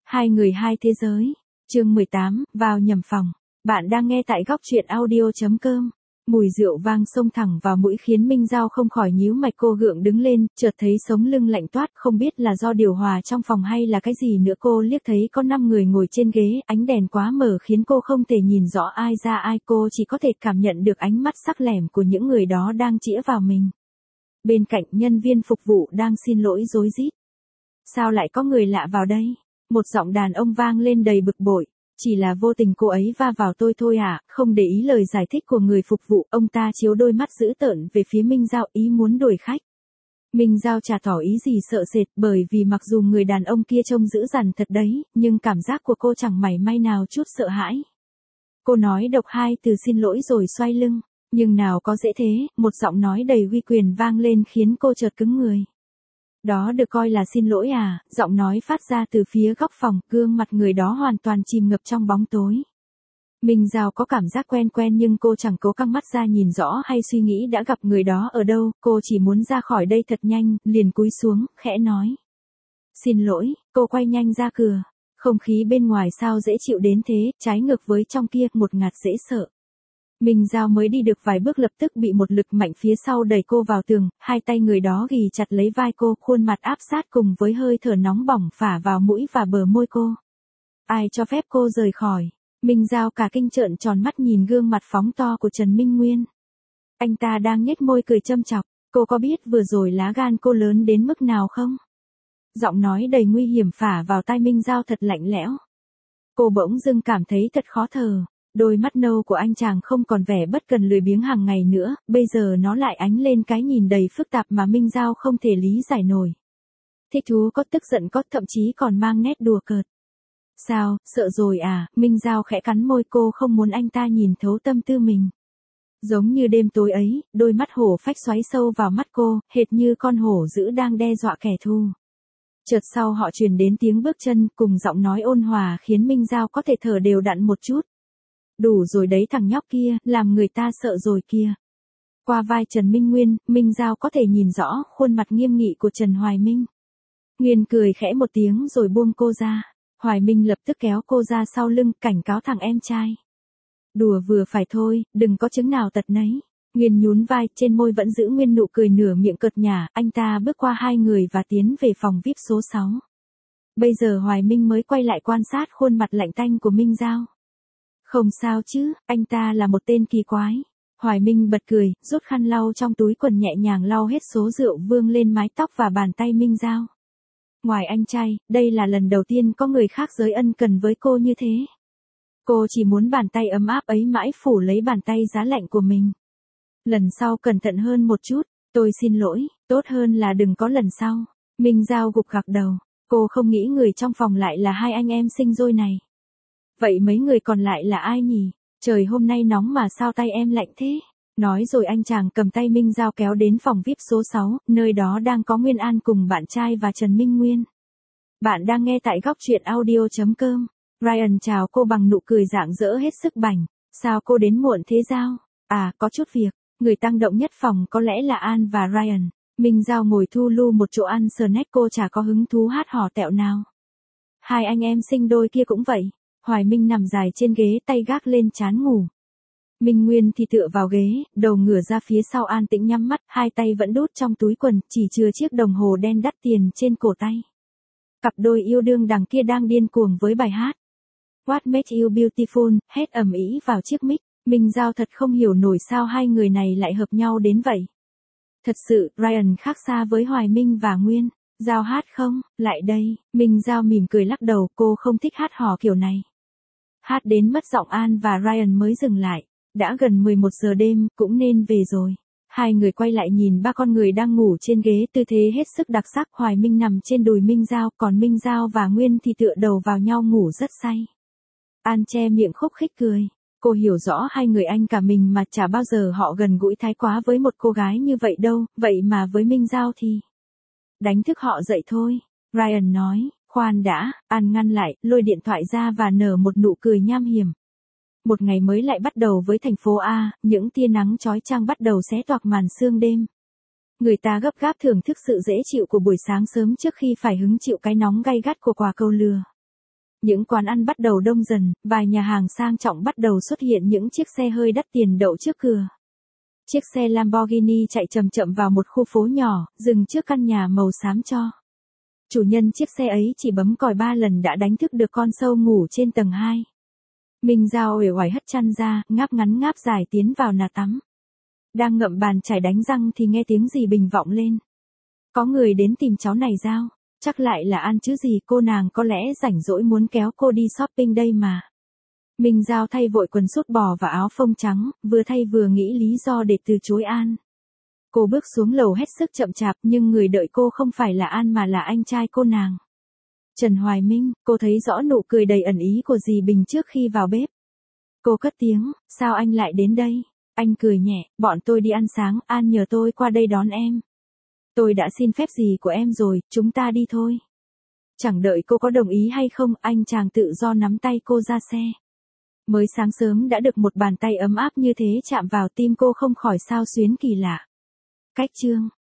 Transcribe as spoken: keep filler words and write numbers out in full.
Hai người hai thế giới. Chương mười tám, vào nhầm phòng. Bạn đang nghe tại góc truyện audio chấm com. Mùi rượu vang xông thẳng vào mũi khiến Minh Giao không khỏi nhíu mày, cô gượng đứng lên, chợt thấy sống lưng lạnh toát, không biết là do điều hòa trong phòng hay là cái gì nữa. Cô liếc thấy có năm người ngồi trên ghế, ánh đèn quá mờ khiến cô không thể nhìn rõ ai ra ai, cô chỉ có thể cảm nhận được ánh mắt sắc lẻm của những người đó đang chĩa vào mình. Bên cạnh nhân viên phục vụ đang xin lỗi rối rít. Sao lại có người lạ vào đây? Một giọng đàn ông vang lên đầy bực bội. Chỉ là vô tình cô ấy va vào tôi thôi à, không để ý lời giải thích của người phục vụ, ông ta chiếu đôi mắt dữ tợn về phía Minh Giao, ý muốn đuổi khách. Minh Giao chả tỏ ý gì sợ sệt, bởi vì mặc dù người đàn ông kia trông dữ dằn thật đấy, nhưng cảm giác của cô chẳng mảy may nào chút sợ hãi. Cô nói độc hai từ xin lỗi rồi xoay lưng, nhưng nào có dễ thế, một giọng nói đầy uy quyền vang lên khiến cô chợt cứng người. Đó được coi là xin lỗi à? Giọng nói phát ra từ phía góc phòng, gương mặt người đó hoàn toàn chìm ngập trong bóng tối. Minh Giao có cảm giác quen quen nhưng cô chẳng cố căng mắt ra nhìn rõ hay suy nghĩ đã gặp người đó ở đâu, cô chỉ muốn ra khỏi đây thật nhanh, liền cúi xuống, khẽ nói. Xin lỗi, cô quay nhanh ra cửa. Không khí bên ngoài sao dễ chịu đến thế, trái ngược với trong kia, một ngạt dễ sợ. Minh Giao mới đi được vài bước lập tức bị một lực mạnh phía sau đẩy cô vào tường, hai tay người đó ghì chặt lấy vai cô, khuôn mặt áp sát cùng với hơi thở nóng bỏng phả vào mũi và bờ môi cô. Ai cho phép cô rời khỏi? Minh Giao cả kinh trợn tròn mắt nhìn gương mặt phóng to của Trần Minh Nguyên. Anh ta đang nhếch môi cười châm chọc, cô có biết vừa rồi lá gan cô lớn đến mức nào không? Giọng nói đầy nguy hiểm phả vào tai Minh Giao thật lạnh lẽo. Cô bỗng dưng cảm thấy thật khó thở. Đôi mắt nâu của anh chàng không còn vẻ bất cần lười biếng hàng ngày nữa, bây giờ nó lại ánh lên cái nhìn đầy phức tạp mà Minh Giao không thể lý giải nổi. Thích thú có, tức giận có, thậm chí còn mang nét đùa cợt. Sao, sợ rồi à? Minh Giao khẽ cắn môi, cô không muốn anh ta nhìn thấu tâm tư mình. Giống như đêm tối ấy, đôi mắt hổ phách xoáy sâu vào mắt cô, hệt như con hổ dữ đang đe dọa kẻ thù. Chợt sau họ truyền đến tiếng bước chân cùng giọng nói ôn hòa khiến Minh Giao có thể thở đều đặn một chút. Đủ rồi đấy thằng nhóc kia, làm người ta sợ rồi kia. Qua vai Trần Minh Nguyên, Minh Giao có thể nhìn rõ khuôn mặt nghiêm nghị của Trần Hoài Minh. Nguyên cười khẽ một tiếng rồi buông cô ra. Hoài Minh lập tức kéo cô ra sau lưng, cảnh cáo thằng em trai. Đùa vừa phải thôi, đừng có chứng nào tật nấy. Nguyên nhún vai, trên môi vẫn giữ nguyên nụ cười nửa miệng cợt nhả, anh ta bước qua hai người và tiến về phòng vi ai pi số sáu. Bây giờ Hoài Minh mới quay lại quan sát khuôn mặt lạnh tanh của Minh Giao. Không sao chứ, anh ta là một tên kỳ quái. Hoài Minh bật cười, rút khăn lau trong túi quần nhẹ nhàng lau hết số rượu vương lên mái tóc và bàn tay Minh Giao. Ngoài anh trai, đây là lần đầu tiên có người khác giới ân cần với cô như thế. Cô chỉ muốn bàn tay ấm áp ấy mãi phủ lấy bàn tay giá lạnh của mình. Lần sau cẩn thận hơn một chút, tôi xin lỗi, tốt hơn là đừng có lần sau. Minh Giao gục gặc đầu, cô không nghĩ người trong phòng lại là hai anh em sinh đôi này. Vậy mấy người còn lại là ai nhỉ? Trời hôm nay nóng mà sao tay em lạnh thế? Nói rồi anh chàng cầm tay Minh Giao kéo đến phòng vi ai pi số sáu, nơi đó đang có Nguyên An cùng bạn trai và Trần Minh Nguyên. Bạn đang nghe tại góc truyện audio chấm com. Ryan chào cô bằng nụ cười rạng rỡ hết sức bảnh. Sao cô đến muộn thế Giao? À, có chút việc. Người tăng động nhất phòng có lẽ là An và Ryan. Minh Giao ngồi thu lu một chỗ ăn snack, cô chả có hứng thú hát hò tẹo nào. Hai anh em sinh đôi kia cũng vậy. Hoài Minh nằm dài trên ghế, tay gác lên trán ngủ. Minh Nguyên thì tựa vào ghế, đầu ngửa ra phía sau an tĩnh nhắm mắt, hai tay vẫn đút trong túi quần, chỉ chừa chiếc đồng hồ đen đắt tiền trên cổ tay. Cặp đôi yêu đương đằng kia đang điên cuồng với bài hát What Makes You Beautiful, hét ầm ĩ vào chiếc mic. Minh Giao thật không hiểu nổi sao hai người này lại hợp nhau đến vậy. Thật sự, Ryan khác xa với Hoài Minh và Nguyên. Giao hát không? Lại đây. Minh Giao mỉm cười lắc đầu, cô không thích hát hò kiểu này. Hát đến mất giọng An và Ryan mới dừng lại. Đã gần mười một giờ đêm, cũng nên về rồi. Hai người quay lại nhìn ba con người đang ngủ trên ghế, tư thế hết sức đặc sắc. Hoài Minh nằm trên đùi Minh Giao, còn Minh Giao và Nguyên thì tựa đầu vào nhau ngủ rất say. An che miệng khúc khích cười. Cô hiểu rõ hai người anh cả mình mà chả bao giờ họ gần gũi thái quá với một cô gái như vậy đâu, vậy mà với Minh Giao thì... Đánh thức họ dậy thôi. Ryan nói. Khoan đã, An ngăn lại, lôi điện thoại ra và nở một nụ cười nham hiểm. Một ngày mới lại bắt đầu với thành phố A, những tia nắng chói chang bắt đầu xé toạc màn sương đêm. Người ta gấp gáp thưởng thức sự dễ chịu của buổi sáng sớm trước khi phải hứng chịu cái nóng gay gắt của quả cầu lừa. Những quán ăn bắt đầu đông dần, vài nhà hàng sang trọng bắt đầu xuất hiện những chiếc xe hơi đắt tiền đậu trước cửa. Chiếc xe Lamborghini chạy chậm chậm vào một khu phố nhỏ, dừng trước căn nhà màu xám tro. Chủ nhân chiếc xe ấy chỉ bấm còi ba lần đã đánh thức được con sâu ngủ trên tầng hai. Minh Giao uể oải hất chăn ra, ngáp ngắn ngáp dài tiến vào nhà tắm. Đang ngậm bàn chải đánh răng thì nghe tiếng gì bình vọng lên. Có người đến tìm cháu này Giao, chắc lại là An chứ gì, cô nàng có lẽ rảnh rỗi muốn kéo cô đi shopping đây mà. Minh Giao thay vội quần sút bò và áo phông trắng, vừa thay vừa nghĩ lý do để từ chối An. Cô bước xuống lầu hết sức chậm chạp nhưng người đợi cô không phải là An mà là anh trai cô nàng. Trần Hoài Minh, cô thấy rõ nụ cười đầy ẩn ý của dì Bình trước khi vào bếp. Cô cất tiếng, sao anh lại đến đây? Anh cười nhẹ, bọn tôi đi ăn sáng, An nhờ tôi qua đây đón em. Tôi đã xin phép dì của em rồi, chúng ta đi thôi. Chẳng đợi cô có đồng ý hay không, anh chàng tự do nắm tay cô ra xe. Mới sáng sớm đã được một bàn tay ấm áp như thế chạm vào tim cô không khỏi xao xuyến kỳ lạ. Cách chương